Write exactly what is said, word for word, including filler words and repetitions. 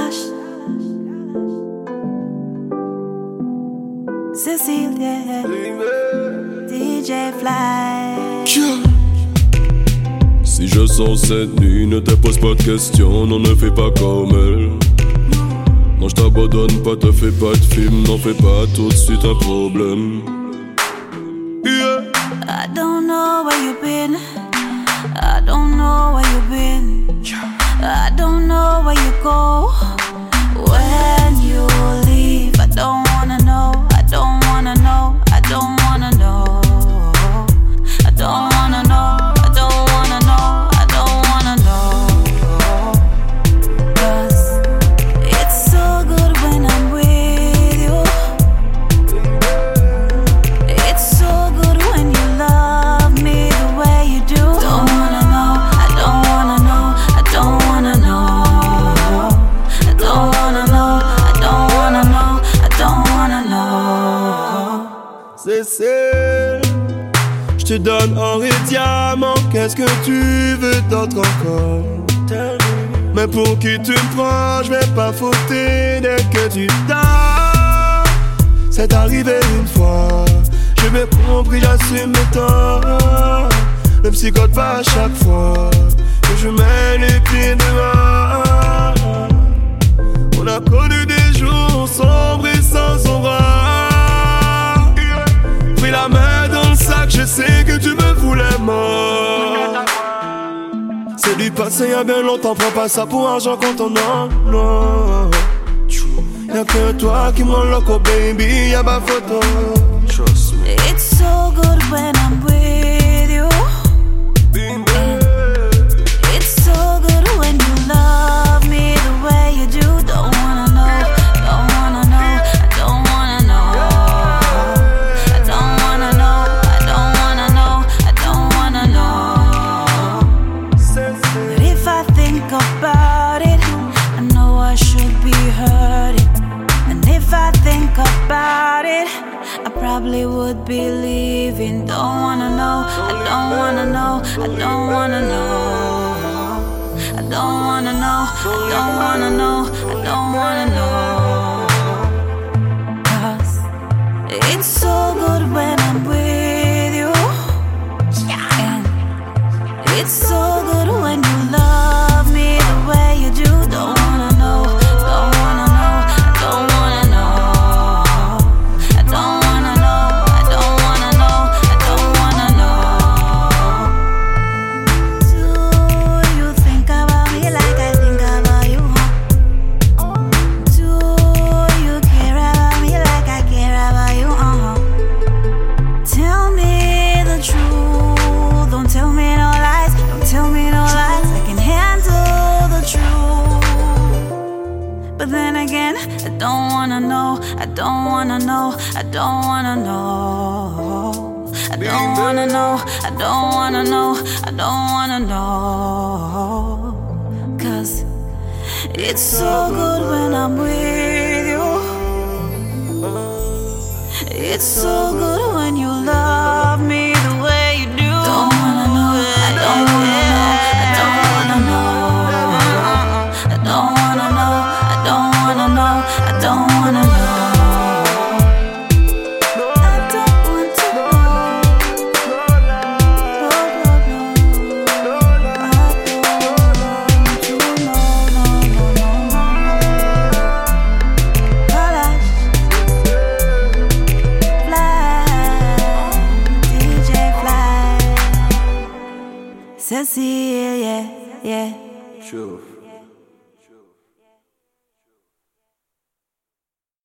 Kalash, Cécile, yeah. D J Fly. Si je sens cette nuit, ne te pose pas de questions, non ne fais pas comme elle. Non je t'abandonne pas, te fais pas de film, n'en fais pas tout de suite un problème. Yeah. I don't know where you've been, I don't know where you've been, I don't know where you go. When you leave, I don't wanna know, I don't wanna know, I don't wanna know, I don't wanna know, I don't wanna know, I don't wanna know. 'Cause it's so good when I'm with you. It's so good when you love me the way you do. Don't wanna know, I don't wanna know, I don't wanna know, I don't wanna know, I don't wanna know, I don't wanna know. Cécile, je te donne or et diamant, qu'est-ce que tu veux d'autre encore? Mais pour qui tu me prends, je vais pas fauter dès que tu dors. C'est arrivé une fois, je m'ai compris, j'assume mes torts. Le psychote va à chaque fois que je mets les pieds dehors. On a connu des jours sombres et sans aura. Pris la main dans le sac, je sais que tu me voulais mort. C'est du passé y'a bien longtemps, prends pas ça pour argent quand on en a. Y'a que toi qui m'en loco baby, y'a ma photo. Trust me. It's so good when I'm with you. It's so good when you love me the way you do. Don't wanna know, don't wanna know, I don't wanna know, I don't wanna know, I don't wanna know, I don't wanna know. But if I think about it, I know I should be hurting. And if I think about it, I probably would be leaving. Don't wanna know, I don't wanna know, I don't wanna know, I don't wanna know, I don't wanna know, I don't wanna know. 'Cause it's so good when I'm with you, and it's so good when you love me the way you do. Don't wanna know, don't wanna know, I don't wanna know, I don't wanna know, I don't wanna know, I don't wanna know. Do you think about me like I think about you? Huh? Do you care about me like I care about you? Uh-huh. Tell me the truth, don't tell me no lies, don't tell me no lies. I can handle the truth. But then again, I don't wanna know, I don't wanna know, I don't wanna know, I don't wanna know, I don't wanna know, I don't wanna know. 'Cause it's so good when I'm with you. It's so good when you love me the way you do. Don't wanna know, I don't wanna know, I don't wanna know, I don't wanna know, I don't wanna know, I don't wanna know. I don't want to know. No, no, no. I don't want to know. No, no, no, no. Kalash, Fly, D J Fly, Cécile, yeah, yeah. Sure.